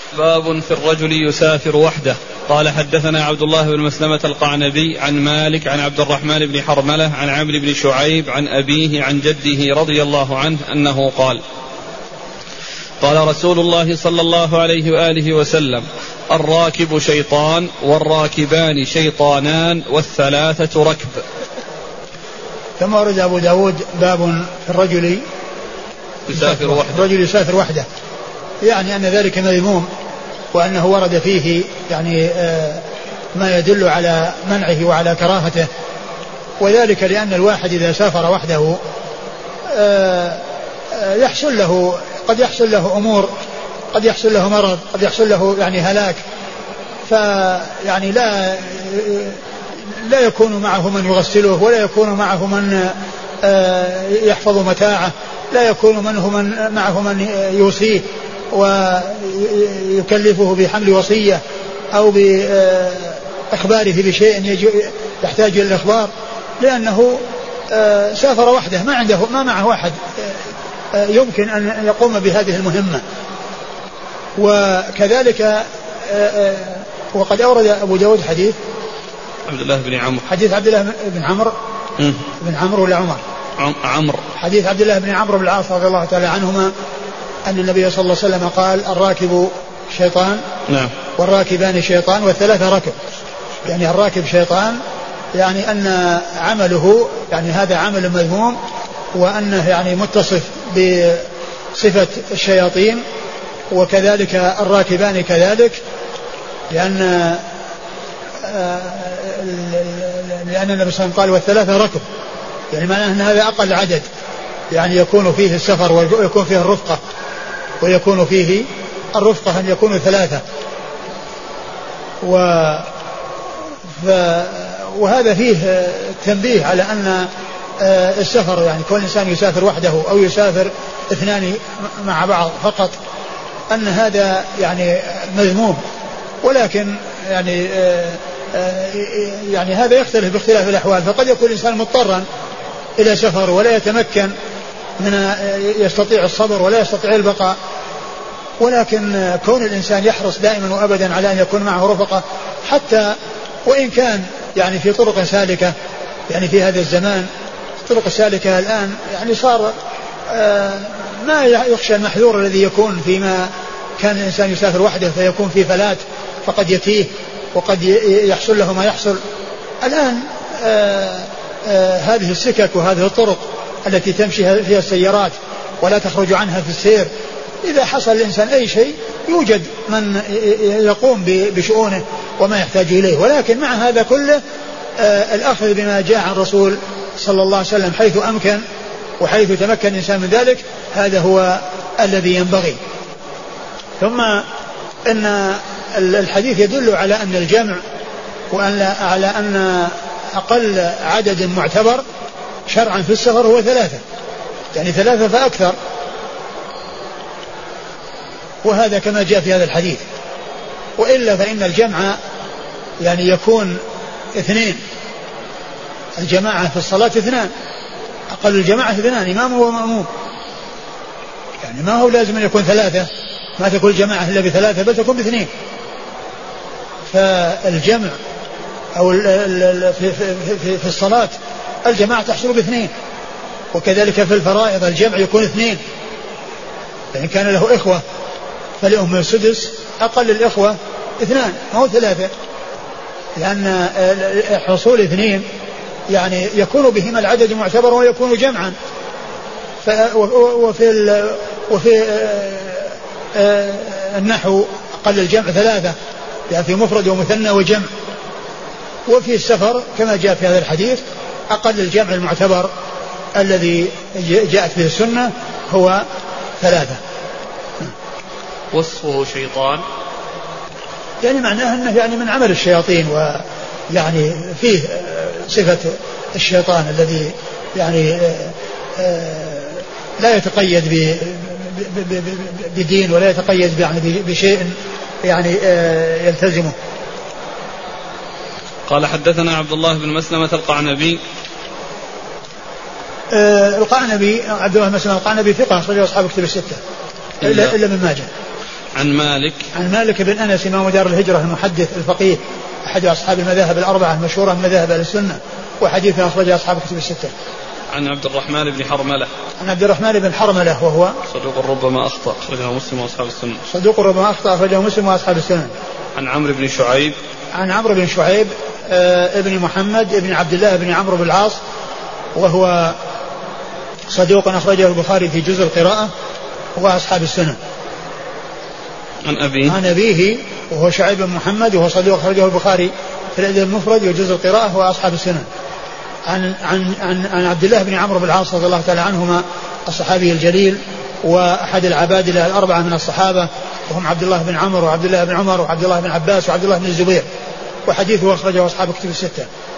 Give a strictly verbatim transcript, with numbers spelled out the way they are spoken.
باب في الرجل يسافر وحده. قال حدثنا عبد الله بن مسلمة القعنبي عن مالك عن عبد الرحمن بن حرملة عن عمرو بن شعيب عن أبيه عن جده رضي الله عنه أنه قال قال رسول الله صلى الله عليه وآله وسلم الراكب شيطان والراكبان شيطانان والثلاثة ركب. ثم ورد أبو داود باب في الرجل يسافر وحده. الرجل يسافر وحده، يعني أن ذلك مذموم، وأنه ورد فيه يعني ما يدل على منعه وعلى كراهته، وذلك لأن الواحد إذا سافر وحده يحصل له قد يحصل له أمور، قد يحصل له مرض، قد يحصل له يعني هلاك، فيعني لا لا يكون معه من يغسله، ولا يكون معه من يحفظ متاعه، لا يكون منه من معه من يوصيه ويكلفه بحمل وصية أو بإخباره بشيء يحتاج إلى الإخبار، لأنه سافر وحده، ما عنده ما معه واحد يمكن أن يقوم بهذه المهمة. وكذلك وقد أورد أبو داود حديث عبد الله بن عمرو حديث عبد الله بن عمرو بن عمرو ولا عمر عمرو حديث عبد الله بن عمرو بن العاص رضي الله تعالى عنهما أن النبي صلى الله عليه وسلم قال الراكب شيطان نعم والراكبان شيطان والثلاثة ركب، يعني الراكب شيطان، يعني أن عمله يعني هذا عمل مذموم، وأنه يعني متصف بصفة الشياطين، وكذلك الراكبان كذلك، لأن لأن النبي صلى الله عليه وسلم قال والثلاثة ركب، يعني معناه أن هذا أقل عدد يعني يكون فيه السفر ويكون فيه الرفقة، ويكون فيه الرفقة أن يكونوا ثلاثة. و ف... وهذا فيه تنبيه على أن السفر يعني كل إنسان يسافر وحده أو يسافر اثنان مع بعض فقط، أن هذا يعني مذموم، ولكن يعني يعني هذا يختلف باختلاف الأحوال، فقد يكون الإنسان مضطرا إلى سفر ولا يتمكن من يستطيع الصبر ولا يستطيع البقاء، ولكن كون الإنسان يحرص دائما وأبدا على أن يكون معه رفقة، حتى وإن كان يعني في طرق سالكة، يعني في هذا الزمان طرق سالكة الآن يعني صار ما يخشى المحذور الذي يكون فيما كان الإنسان يسافر وحده فيكون في فلات فقد يتيه وقد يحصل له ما يحصل. الآن آآ آآ هذه السكك وهذه الطرق التي تمشي فيها السيارات ولا تخرج عنها في السير، إذا حصل الإنسان أي شيء يوجد من يقوم بشؤونه وما يحتاج إليه. ولكن مع هذا كله الأخذ بما جاء عن الرسول صلى الله عليه وسلم حيث أمكن وحيث تمكن الإنسان من ذلك، هذا هو الذي ينبغي. ثم أن الحديث يدل على أن الجمع وأن على أن أقل عدد معتبر شرعا في السفر هو ثلاثة، يعني ثلاثة فأكثر، وهذا كما جاء في هذا الحديث. وإلا فإن الجمع يعني يكون اثنين، الجماعة في الصلاة اثنان، أقل الجماعة اثنان، إمام ومأموم، يعني ما هو لازم أن يكون ثلاثة، ما تكون الجماعة إلا بثلاثة بل تكون باثنين. فالجمع أو في, في, في, في الصلاة الجماعة تحصل باثنين، وكذلك في الفرائض الجمع يكون اثنين، فإن كان له إخوة فلأم السدس، أقل الإخوة اثنان ما هو ثلاثة، لأن حصول اثنين يعني يكون بهما العدد معتبر ويكون جمعا. وفي وفي النحو أقل الجمع ثلاثة، يعني في مفرد ومثنى وجمع. وفي السفر كما جاء في هذا الحديث أقل الجمع المعتبر الذي جاءت به السنة هو ثلاثة. وصفه شيطان، يعني معناه أنه يعني من عمل الشياطين، ويعني فيه صفة الشيطان الذي يعني لا يتقيد بدين ولا يتقيد يعني بشيء يعني يلتزمه. قال حدثنا عبد الله بن مسلمة القعنبي. القعنبي عبد الله بن مسلمة القعنبي ثقة أخرجه أصحاب كتب الستة إلا, إلا من ماجه. عن مالك عن مالك بن أنس إمام دار الهجرة المحدث الفقيه أحد أصحاب المذاهب الأربعة المشهورة من مذاهب أهل السنة وحديث أخرجه أصحاب الكتب الستة. عن عبد الرحمن بن حرملة عن عبد الرحمن بن حرملة وهو صدوق ربما أخطأ أخرجه مسلم وأصحاب السنة. صدوق ربما أخطأ أخرجه مسلم وأصحاب السنة. عن عمرو بن شعيب عن عمرو بن شعيب آه ابن محمد ابن عبد الله بن عمرو بن العاص وهو صدوق أخرجه البخاري في جزء القراءة وأصحاب السنة. عن أبيه عن أبيه وهو شعيب بن محمد وهو صدوق أخرجه البخاري في الأدب المفرد وجزء القراءة وأصحاب السنة. عن عن عن, عن عبد الله بن عمرو بن العاص رضي الله تعالى عنهما الصحابي الجليل وأحد العبادلة الأربعة من الصحابة وهم عبد الله بن عمرو وعبد الله بن عمر وعبد الله بن عباس وعبد الله بن الزبير وحديثه أخرجه أصحاب الكتب الستة.